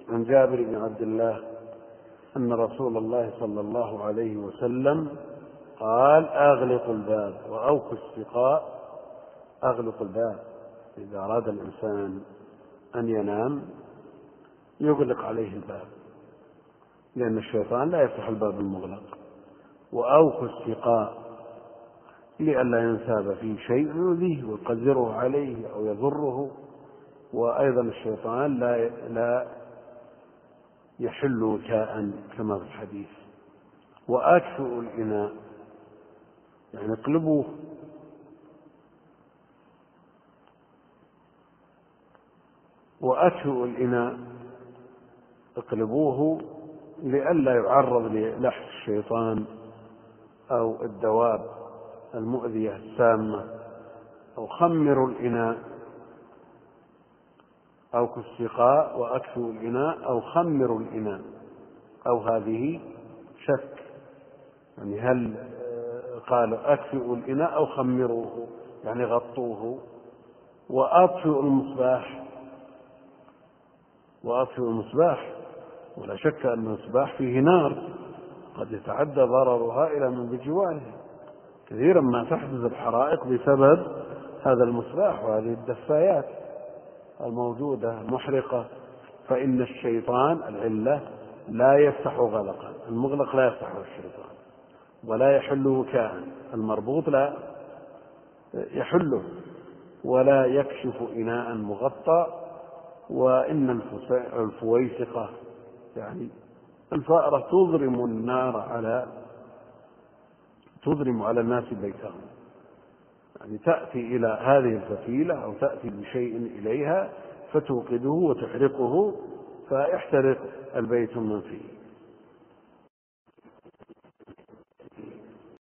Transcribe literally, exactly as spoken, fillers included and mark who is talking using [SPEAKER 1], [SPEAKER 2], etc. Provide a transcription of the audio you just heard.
[SPEAKER 1] عن جابر بن عبد الله أن رسول الله صلى الله عليه وسلم قال: أغلق الباب وأوقوا السقاء. أغلق الباب، إذا أراد الإنسان أن ينام يغلق عليه الباب، لأن الشيطان لا يفتح الباب المغلق. وأوقوا السقاء، لئلا ينساب فيه شيء يؤذيه ويقدره عليه أو يضره. وأيضا الشيطان لا لا يحل وكاء كما في الحديث. وأكفئوا الإناء، يعني اقلبوه. وأكفئوا الإناء، اقلبوه لئلا يعرض للحس الشيطان أو الدواب المؤذية السامة. أو خمروا الإناء، أو كالسقاء وأكفئوا الإناء أو خمروا الإناء. أو هذه شك، يعني هل قالوا أكفئوا الإناء أو خمروه، يعني غطوه. وأطفئوا المصباح، وأطفئوا المصباح، ولا شك أن المصباح فيه نار قد يتعدى ضررها إلى من بجواره. كثيرا ما تحدث الحرائق بسبب هذا المصباح وهذه الدفايات الموجودة المحرقة. فإن الشيطان العلة لا يفتح غلقا، المغلق لا يفتحه الشيطان، ولا يحل وكاء، المربوط لا يحله، ولا يكشف إناء مغطى. وإن الفويسقة، يعني الفأرة، تضرم النار على تضرم على الناس بيتهم، يعني تأتي إلى هذه الفتيلة أو تأتي بشيء إليها فتوقده وتحرقه فيحترق البيت من فيه.